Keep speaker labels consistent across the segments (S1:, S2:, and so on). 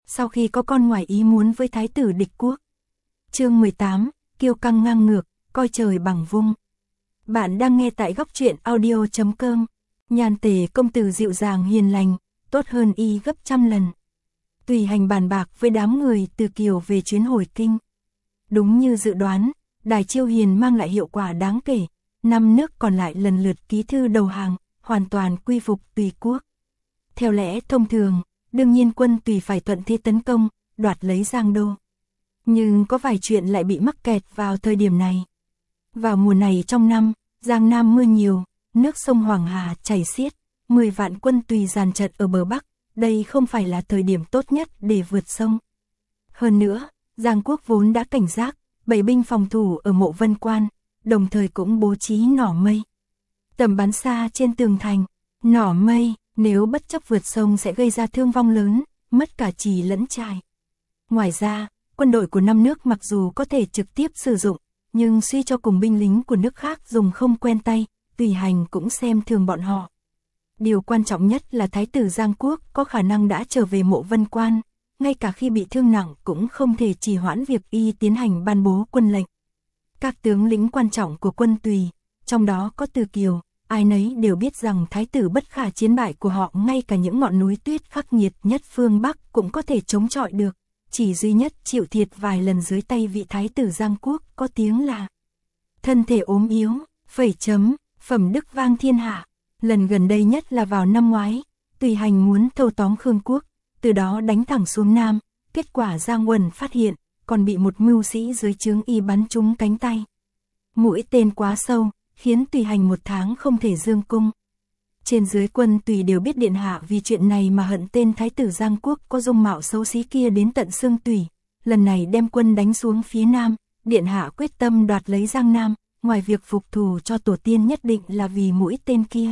S1: sau khi có con ngoài ý muốn với thái tử địch quốc. Chương 18, kiêu căng ngang ngược, coi trời bằng vung. Bạn đang nghe tại góc truyện audio.com. Nhan Tề công tử dịu dàng hiền lành, tốt hơn y gấp trăm lần. Tùy Hành bàn bạc với đám người từ Kiều về chuyến hồi kinh. Đúng như dự đoán, Đài Chiêu Hiền mang lại hiệu quả đáng kể. 5 nước còn lại lần lượt ký thư đầu hàng, hoàn toàn quy phục Tùy quốc. Theo lẽ thông thường, đương nhiên quân Tùy phải thuận thế tấn công, đoạt lấy Giang Đô. Nhưng có vài chuyện lại bị mắc kẹt vào thời điểm này. Vào mùa này trong năm, Giang Nam mưa nhiều, nước sông Hoàng Hà chảy xiết, 10 vạn quân Tùy dàn trận ở bờ Bắc, đây không phải là thời điểm tốt nhất để vượt sông. Hơn nữa, Giang Quốc vốn đã cảnh giác, bày binh phòng thủ ở Mộ Vân Quan, đồng thời cũng bố trí nỏ mây. Tầm bắn xa trên tường thành, nỏ mây, nếu bất chấp vượt sông sẽ gây ra thương vong lớn, mất cả trì lẫn trại. Ngoài ra, quân đội của 5 nước mặc dù có thể trực tiếp sử dụng, nhưng suy cho cùng binh lính của nước khác dùng không quen tay, Tùy Hành cũng xem thường bọn họ. Điều quan trọng nhất là Thái tử Giang Quốc có khả năng đã trở về Mộ Vân Quan, ngay cả khi bị thương nặng cũng không thể trì hoãn việc y tiến hành ban bố quân lệnh. Các tướng lĩnh quan trọng của quân Tùy, trong đó có Từ Kiều, ai nấy đều biết rằng thái tử bất khả chiến bại của họ ngay cả những ngọn núi tuyết khắc nghiệt nhất phương Bắc cũng có thể chống chọi được. Chỉ duy nhất chịu thiệt vài lần dưới tay vị thái tử Giang Quốc có tiếng là thân thể ốm yếu, phẩm đức vang thiên hạ. Lần gần đây nhất là vào năm ngoái, Tùy Hành muốn thâu tóm Khương Quốc, từ đó đánh thẳng xuống Nam, kết quả Giang Uẩn phát hiện, còn bị một mưu sĩ dưới trướng y bắn trúng cánh tay. Mũi tên quá sâu, khiến Tùy Hành 1 tháng không thể dương cung. Trên dưới quân Tùy đều biết điện hạ vì chuyện này mà hận tên thái tử Giang Quốc có dung mạo xấu xí kia đến tận xương tủy. Lần này đem quân đánh xuống phía Nam, điện hạ quyết tâm đoạt lấy Giang Nam, ngoài việc phục thù cho tổ tiên nhất định là vì mũi tên kia.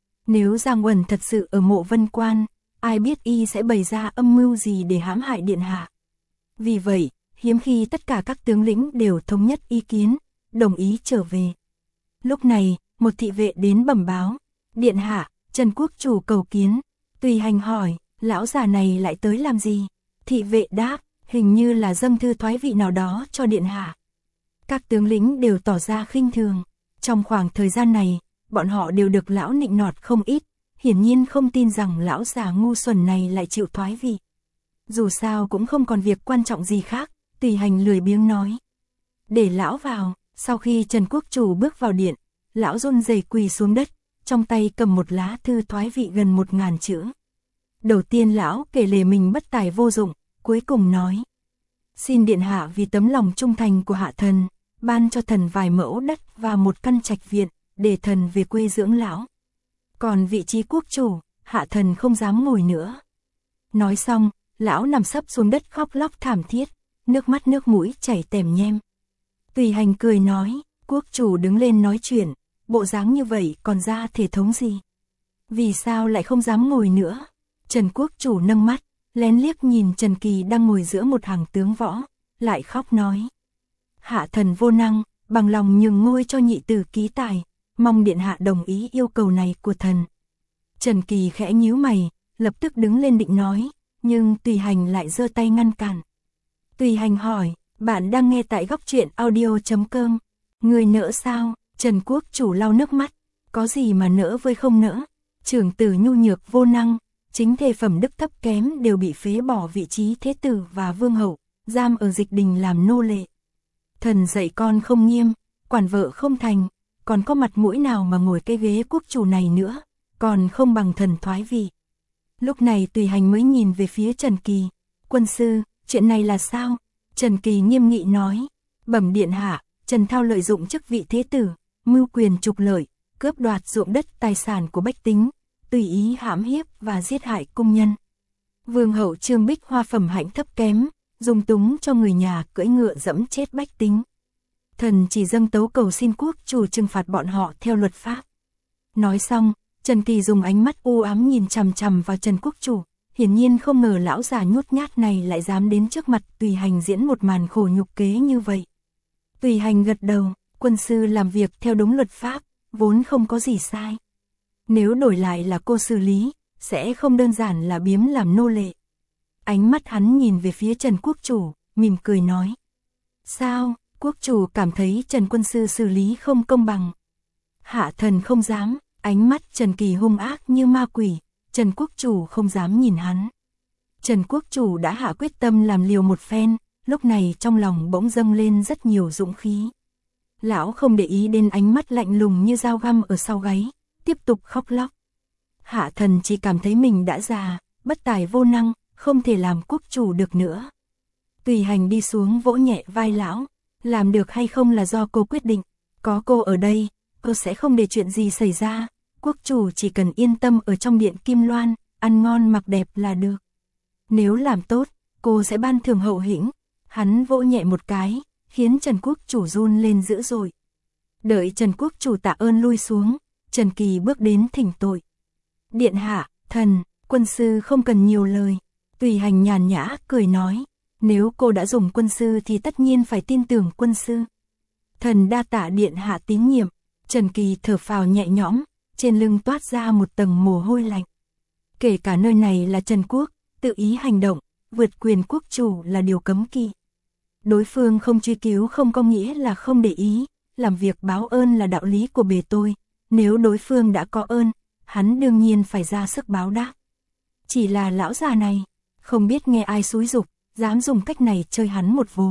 S1: Nếu Giang Uẩn thật sự ở Mộ Vân Quan, ai biết y sẽ bày ra âm mưu gì để hãm hại điện hạ. Vì vậy, hiếm khi tất cả các tướng lĩnh đều thống nhất ý kiến, đồng ý trở về. Lúc này, một thị vệ đến bẩm báo, điện hạ, Trần Quốc chủ cầu kiến. Tùy Hành hỏi, lão già này lại tới làm gì? Thị vệ đáp, hình như là dâng thư thoái vị nào đó cho điện hạ. Các tướng lĩnh đều tỏ ra khinh thường. Trong khoảng thời gian này, bọn họ đều được lão nịnh nọt không ít, hiển nhiên không tin rằng lão già ngu xuẩn này lại chịu thoái vị. Dù sao cũng không còn việc quan trọng gì khác, Tùy Hành lười biếng nói. Để lão vào. Sau khi Trần Quốc chủ bước vào điện, lão run rẩy quỳ xuống đất, trong tay cầm một lá thư thoái vị gần 1000 chữ. Đầu tiên lão kể lể mình bất tài vô dụng, cuối cùng nói: xin điện hạ vì tấm lòng trung thành của hạ thần, ban cho thần vài mẫu đất và một căn trạch viện, để thần về quê dưỡng lão. Còn vị trí quốc chủ, hạ thần không dám ngồi nữa. Nói xong, lão nằm sấp xuống đất khóc lóc thảm thiết, nước mắt nước mũi chảy tèm nhem. Tùy Hành cười nói, quốc chủ đứng lên nói chuyện, bộ dáng như vậy còn ra thể thống gì? Vì sao lại không dám ngồi nữa? Trần Quốc chủ nâng mắt, lén liếc nhìn Trần Kỳ đang ngồi giữa một hàng tướng võ, lại khóc nói. Hạ thần vô năng, bằng lòng nhường ngôi cho nhị tử Ký Tài, mong điện hạ đồng ý yêu cầu này của thần. Trần Kỳ khẽ nhíu mày, lập tức đứng lên định nói, nhưng Tùy Hành lại giơ tay ngăn cản. Tùy Hành hỏi, bạn đang nghe tại góc truyện audio.com. Người nỡ sao? Trần Quốc chủ lau nước mắt. Có gì mà nỡ với không nỡ? Trưởng tử nhu nhược vô năng, chính thê phẩm đức thấp kém đều bị phế bỏ vị trí thế tử và vương hậu, giam ở dịch đình làm nô lệ. Thần dạy con không nghiêm, quản vợ không thành, còn có mặt mũi nào mà ngồi cái ghế quốc chủ này nữa, còn không bằng thần thoái vị. Lúc này Tùy Hành mới nhìn về phía Trần Kỳ. Quân sư, chuyện này là sao? Trần Kỳ nghiêm nghị nói, bẩm điện hạ, Trần Thao lợi dụng chức vị thế tử, mưu quyền trục lợi, cướp đoạt ruộng đất tài sản của bách tính, tùy ý hãm hiếp và giết hại cung nhân. Vương hậu Trương Bích Hoa phẩm hạnh thấp kém, dùng túng cho người nhà cưỡi ngựa dẫm chết bách tính. Thần chỉ dâng tấu cầu xin quốc chủ trừng phạt bọn họ theo luật pháp. Nói xong, Trần Kỳ dùng ánh mắt u ám nhìn chằm chằm vào Trần Quốc chủ, hiển nhiên không ngờ lão già nhút nhát này lại dám đến trước mặt Tùy Hành diễn một màn khổ nhục kế như vậy. Tùy Hành gật đầu, quân sư làm việc theo đúng luật pháp, vốn không có gì sai. Nếu đổi lại là cô xử lý, sẽ không đơn giản là biếm làm nô lệ. ánh mắt hắn nhìn về phía Trần Quốc Chủ, mỉm cười nói. Sao, Quốc Chủ cảm thấy Trần Quân Sư xử lý không công bằng? Hạ thần không dám, ánh mắt Trần Kỳ hung ác như ma quỷ, Trần Quốc Chủ không dám nhìn hắn. Trần Quốc Chủ đã hạ quyết tâm làm liều một phen, lúc này trong lòng bỗng dâng lên rất nhiều dũng khí. Lão không để ý đến ánh mắt lạnh lùng như dao găm ở sau gáy, tiếp tục khóc lóc. Hạ thần chỉ cảm thấy mình đã già, bất tài vô năng, không thể làm quốc chủ được nữa. Tùy Hành đi xuống vỗ nhẹ vai lão, làm được hay không là do cô quyết định, có cô ở đây, cô sẽ không để chuyện gì xảy ra, quốc chủ chỉ cần yên tâm ở trong điện Kim Loan, ăn ngon mặc đẹp là được. Nếu làm tốt, cô sẽ ban thưởng hậu hĩnh. Hắn vỗ nhẹ một cái, khiến Trần Quốc Chủ run lên dữ dội. Đợi Trần Quốc Chủ tạ ơn lui xuống, Trần Kỳ bước đến thỉnh tội. Điện hạ, thần, quân sư không cần nhiều lời. Tùy Hành nhàn nhã cười nói, nếu cô đã dùng quân sư thì tất nhiên phải tin tưởng quân sư. Thần đa tạ điện hạ tín nhiệm. Trần Kỳ thở phào nhẹ nhõm, trên lưng toát ra một tầng mồ hôi lạnh. Kể cả nơi này là Trần Quốc, tự ý hành động, vượt quyền quốc chủ là điều cấm kỵ. Đối phương không truy cứu không có nghĩa là không để ý, làm việc báo ơn là đạo lý của bề tôi, nếu đối phương đã có ơn, hắn đương nhiên phải ra sức báo đáp. Chỉ là lão già này, không biết nghe ai xúi giục, dám dùng cách này chơi hắn một vố.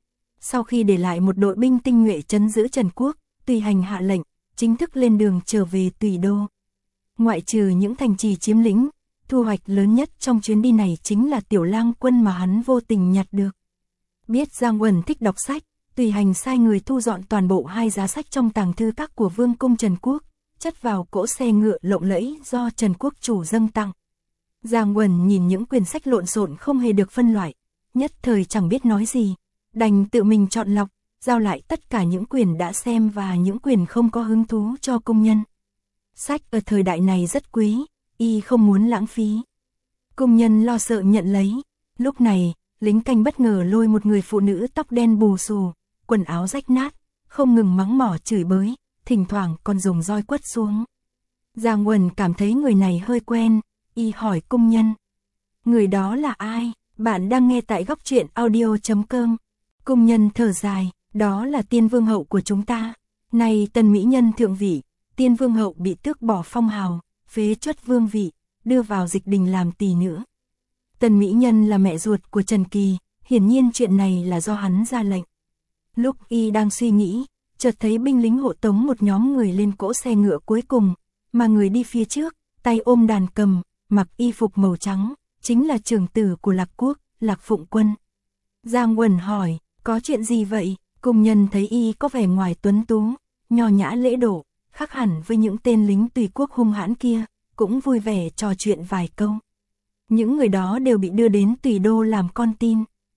S1: Sau khi để lại một đội binh tinh nhuệ trấn giữ Trần Quốc, Tùy Hành hạ lệnh, chính thức lên đường trở về Tùy Đô. Ngoại trừ những thành trì chiếm lĩnh, thu hoạch lớn nhất trong chuyến đi này chính là Tiểu Lang Quân mà hắn vô tình nhặt được. Biết Giang Uẩn thích đọc sách, Tùy Hành sai người thu dọn toàn bộ 2 giá sách trong tàng thư các của Vương cung Trần Quốc, chất vào cỗ xe ngựa lộng lẫy do Trần Quốc Chủ dâng tặng. Giang Uẩn nhìn những quyển sách lộn xộn không hề được phân loại, nhất thời chẳng biết nói gì, đành tự mình chọn lọc, giao lại tất cả những quyển đã xem và những quyển không có hứng thú cho công nhân. Sách ở thời đại này rất quý, y không muốn lãng phí. Công nhân lo sợ nhận lấy. Lúc này, lính canh bất ngờ lôi một người phụ nữ tóc đen bù xù, quần áo rách nát, không ngừng mắng mỏ chửi bới, thỉnh thoảng còn dùng roi quất xuống. Giang Uẩn cảm thấy người này hơi quen, y hỏi công nhân. Người đó là ai? Bạn đang nghe tại góc truyện audio.com. Công nhân thở dài, đó là Tiên Vương hậu của chúng ta. Này tần mỹ nhân thượng vị, Tiên Vương hậu bị tước bỏ phong hào, phế truất vương vị, đưa vào dịch đình làm tỳ nữ. Tần mỹ nhân là mẹ ruột của Trần Kỳ, hiển nhiên chuyện này là do hắn ra lệnh. Lúc y đang suy nghĩ, chợt thấy binh lính hộ tống một nhóm người lên cỗ xe ngựa cuối cùng, mà người đi phía trước, tay ôm đàn cầm, mặc y phục màu trắng, chính là trưởng tử của Lạc Quốc, Lạc Phụng Quân. Giang Uẩn hỏi, có chuyện gì vậy? Công nhân thấy y có vẻ ngoài tuấn tú, nho nhã lễ độ, khác hẳn với những tên lính tùy quốc hung hãn kia, cũng vui vẻ trò chuyện vài câu. Những người đó đều bị đưa đến Tùy Đô làm con tin.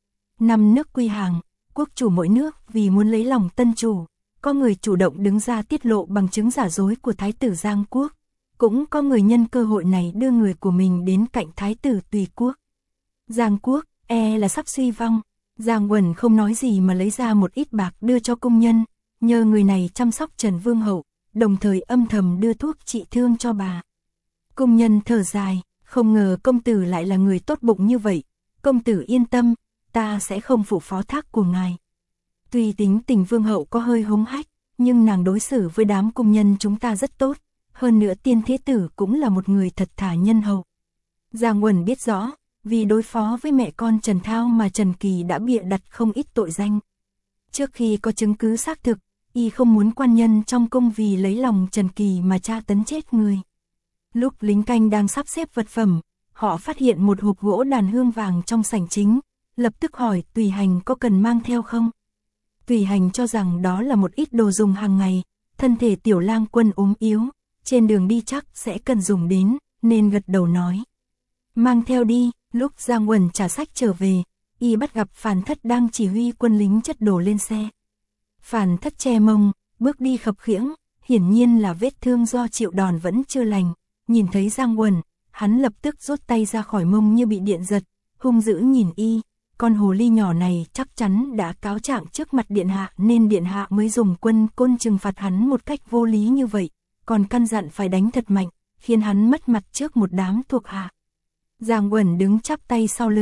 S1: 5 nước quy hàng, quốc chủ mỗi nước vì muốn lấy lòng tân chủ, có người chủ động đứng ra tiết lộ bằng chứng giả dối của Thái tử Giang Quốc, cũng có người nhân cơ hội này đưa người của mình đến cạnh Thái tử Tùy Quốc. Giang Quốc, là sắp suy vong. Giang Uẩn không nói gì mà lấy ra một ít bạc đưa cho công nhân, nhờ người này chăm sóc Trần Vương hậu, đồng thời âm thầm đưa thuốc trị thương cho bà. Công nhân thở dài, không ngờ công tử lại là người tốt bụng như vậy. Công tử yên tâm, ta sẽ không phụ phó thác của ngài. Tuy tính tình Vương hậu có hơi hống hách, nhưng nàng đối xử với đám công nhân chúng ta rất tốt. Hơn nữa Tiên Thế Tử cũng là một người thật thà nhân hậu. Giang Uẩn biết rõ, vì đối phó với mẹ con Trần Thao mà Trần Kỳ đã bịa đặt không ít tội danh. Trước khi có chứng cứ xác thực, y không muốn quan nhân trong cung vì lấy lòng Trần Kỳ mà tra tấn chết người. Lúc lính canh đang sắp xếp vật phẩm, họ phát hiện một hộp gỗ đàn hương vàng trong sảnh chính, lập tức hỏi Tùy Hành có cần mang theo không. Tùy Hành cho rằng đó là một ít đồ dùng hàng ngày, thân thể Tiểu Lang Quân ốm yếu, trên đường đi chắc sẽ cần dùng đến, nên gật đầu nói. Mang theo đi. Lúc Giang Uẩn trả sách trở về, y bắt gặp Phàn Thất đang chỉ huy quân lính chất đồ lên xe. Phàn Thất che mông, bước đi khập khiễng, hiển nhiên là vết thương do chịu đòn vẫn chưa lành. Nhìn thấy Giang Uẩn, hắn lập tức rút tay ra khỏi mông như bị điện giật, hung dữ nhìn y. Con hồ ly nhỏ này chắc chắn đã cáo trạng trước mặt điện hạ nên điện hạ mới dùng quân côn trừng phạt hắn một cách vô lý như vậy, còn căn dặn phải đánh thật mạnh, khiến hắn mất mặt trước một đám thuộc hạ. Giang Uẩn đứng chắp tay sau lưng,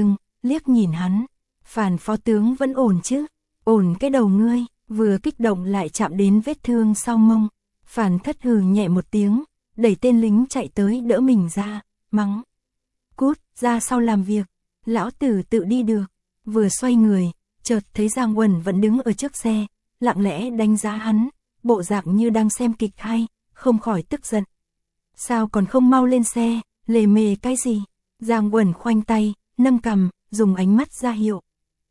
S1: liếc nhìn hắn. Phàn phó tướng vẫn ổn chứ? Ổn cái đầu ngươi, vừa kích động lại chạm đến vết thương sau mông. Phàn Thất hừ nhẹ một tiếng, đẩy tên lính chạy tới đỡ mình ra, mắng. Cút, ra sau làm việc, lão tử tự đi được. Vừa xoay người, chợt thấy Giang Uẩn vẫn đứng ở trước xe, lặng lẽ đánh giá hắn, bộ dạng như đang xem kịch hay, không khỏi tức giận. Sao còn không mau lên xe, lề mề cái gì? Giang Uẩn khoanh tay, nâng cằm, dùng ánh mắt ra hiệu.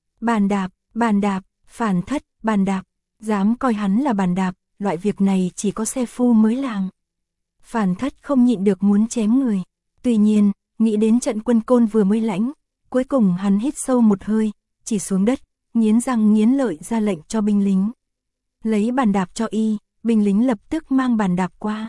S1: Bàn đạp, Phàn Thất, bàn đạp, dám coi hắn là bàn đạp, loại việc này chỉ có xe phu mới làm. Phàn Thất không nhịn được muốn chém người. Tuy nhiên, nghĩ đến trận quân Côn vừa mới lãnh, cuối cùng hắn hít sâu một hơi, chỉ xuống đất, nghiến răng nghiến lợi ra lệnh cho binh lính. Lấy bàn đạp cho y, binh lính lập tức mang bàn đạp qua.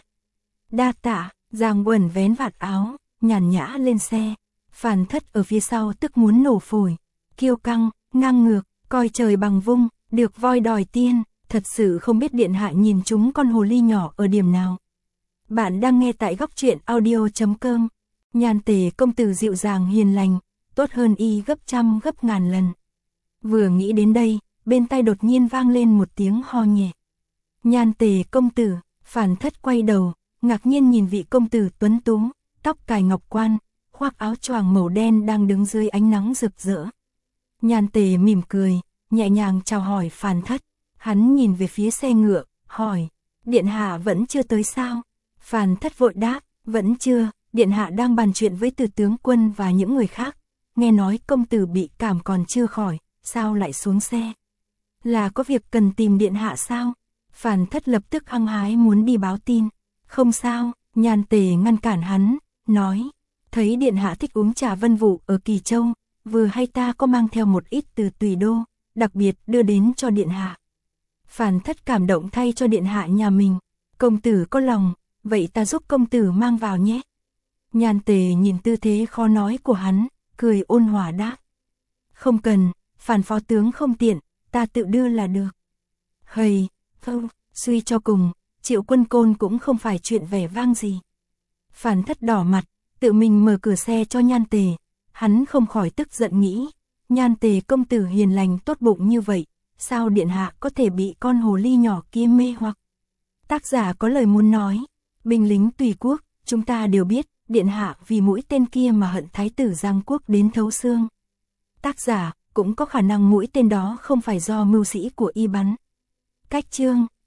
S1: Đa tạ, Giang Uẩn vén vạt áo, nhàn nhã lên xe. Phàn Thất ở phía sau tức muốn nổ phổi. Kiêu căng, ngang ngược, coi trời bằng vung, được voi đòi tiên, thật sự không biết điện hạ nhìn chúng con hồ ly nhỏ ở điểm nào. Bạn đang nghe tại Góc Truyện Audio.com. Nhan Tề công tử dịu dàng hiền lành, tốt hơn y gấp trăm gấp ngàn lần. Vừa nghĩ đến đây, bên tai đột nhiên vang lên một tiếng ho nhẹ. Nhan Tề công tử, Phàn Thất quay đầu, ngạc nhiên nhìn vị công tử tuấn tú, tóc cài ngọc quan, khoác áo choàng màu đen đang đứng dưới ánh nắng rực rỡ. Nhan Tề mỉm cười, nhẹ nhàng chào hỏi Phàn Thất. Hắn nhìn về phía xe ngựa, hỏi, điện hạ vẫn chưa tới sao? Phàn Thất vội đáp, vẫn chưa, điện hạ đang bàn chuyện với Từ tướng quân và những người khác. Nghe nói công tử bị cảm còn chưa khỏi, sao lại xuống xe? Là có việc cần tìm điện hạ sao? Phàn Thất lập tức hăng hái muốn đi báo tin. Không sao, Nhan Tề ngăn cản hắn, nói, thấy điện hạ thích uống trà Vân Vũ ở Kỳ Châu, vừa hay ta có mang theo một ít từ Tùy Đô, đặc biệt đưa đến cho điện hạ. Phàn Thất cảm động thay cho điện hạ nhà mình. Công tử có lòng, vậy ta giúp công tử mang vào nhé. Nhan Tề nhìn tư thế khó nói của hắn, cười ôn hòa đáp. Không cần, Phàn phó tướng không tiện, ta tự đưa là được. Hầy, không, suy cho cùng, Triệu Quân Côn cũng không phải chuyện vẻ vang gì. Phàn Thất đỏ mặt, tự mình mở cửa xe cho Nhan Tề. Hắn không khỏi tức giận nghĩ, Nhan Tề công tử hiền lành tốt bụng như vậy, sao điện hạ có thể bị con hồ ly nhỏ kia mê hoặc? Tác giả có lời muốn nói, binh lính tùy quốc, chúng ta đều biết, điện hạ vì mũi tên kia mà hận thái tử Giang Quốc đến thấu xương. Tác giả cũng có khả năng mũi tên đó không phải do mưu sĩ của y bắn. Cách chương